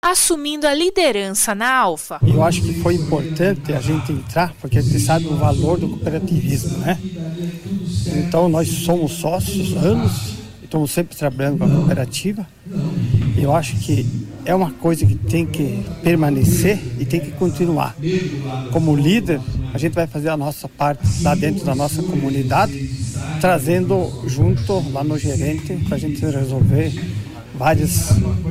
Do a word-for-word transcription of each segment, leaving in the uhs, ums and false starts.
assumindo a liderança na Alfa. Eu acho que foi importante a gente entrar, porque a gente sabe o valor do cooperativismo, né? Então nós somos sócios há anos, estamos sempre trabalhando com a cooperativa. Eu acho que é uma coisa que tem que permanecer e tem que continuar. Como líder, a gente vai fazer a nossa parte lá dentro da nossa comunidade, trazendo junto lá no gerente para a gente resolver várias...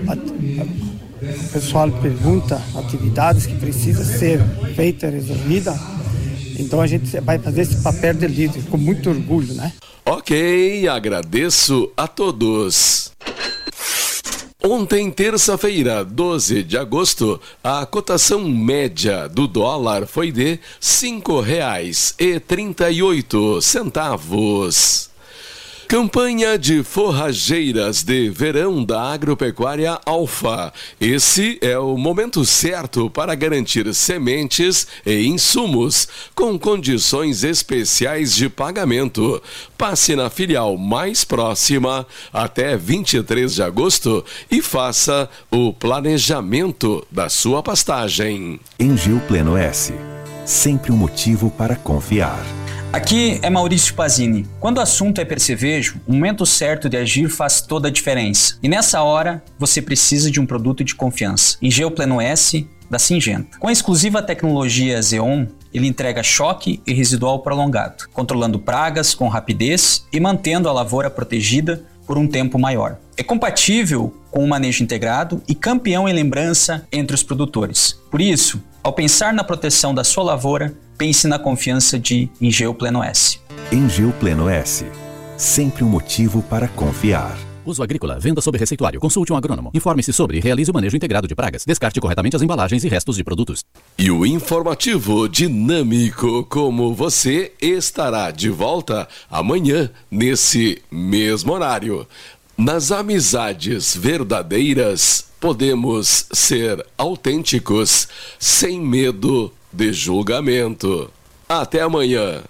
O pessoal pergunta atividades que precisam ser feitas, resolvidas. Então a gente vai fazer esse papel de líder com muito orgulho, né? Ok, agradeço a todos. Ontem, terça-feira, doze de agosto, a cotação média do dólar foi de cinco reais e trinta e oito centavos. Campanha de forrageiras de verão da Agropecuária Alfa. Esse é o momento certo para garantir sementes e insumos com condições especiais de pagamento. Passe na filial mais próxima até vinte e três de agosto e faça o planejamento da sua pastagem. Engie Pleno S. Sempre um motivo para confiar. Aqui é Maurício Pazini. Quando o assunto é percevejo, o momento certo de agir faz toda a diferença. E nessa hora, você precisa de um produto de confiança. Engie Pleno S da Syngenta. Com a exclusiva tecnologia Zeon, ele entrega choque e residual prolongado, controlando pragas com rapidez e mantendo a lavoura protegida por um tempo maior. É compatível com o manejo integrado e campeão em lembrança entre os produtores. Por isso, ao pensar na proteção da sua lavoura, pense na confiança de Engie Pleno S. Engie Pleno S. Sempre um motivo para confiar. Uso agrícola, venda sob receituário, consulte um agrônomo. Informe-se sobre e realize o manejo integrado de pragas. Descarte corretamente as embalagens e restos de produtos. E o informativo dinâmico como você estará de volta amanhã, nesse mesmo horário. Nas amizades verdadeiras, podemos ser autênticos, sem medo de julgamento. Até amanhã.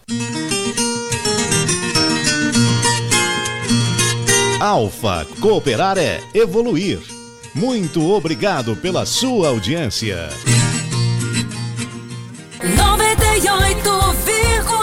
Alfa, cooperar é evoluir. Muito obrigado pela sua audiência. noventa e oito vírgula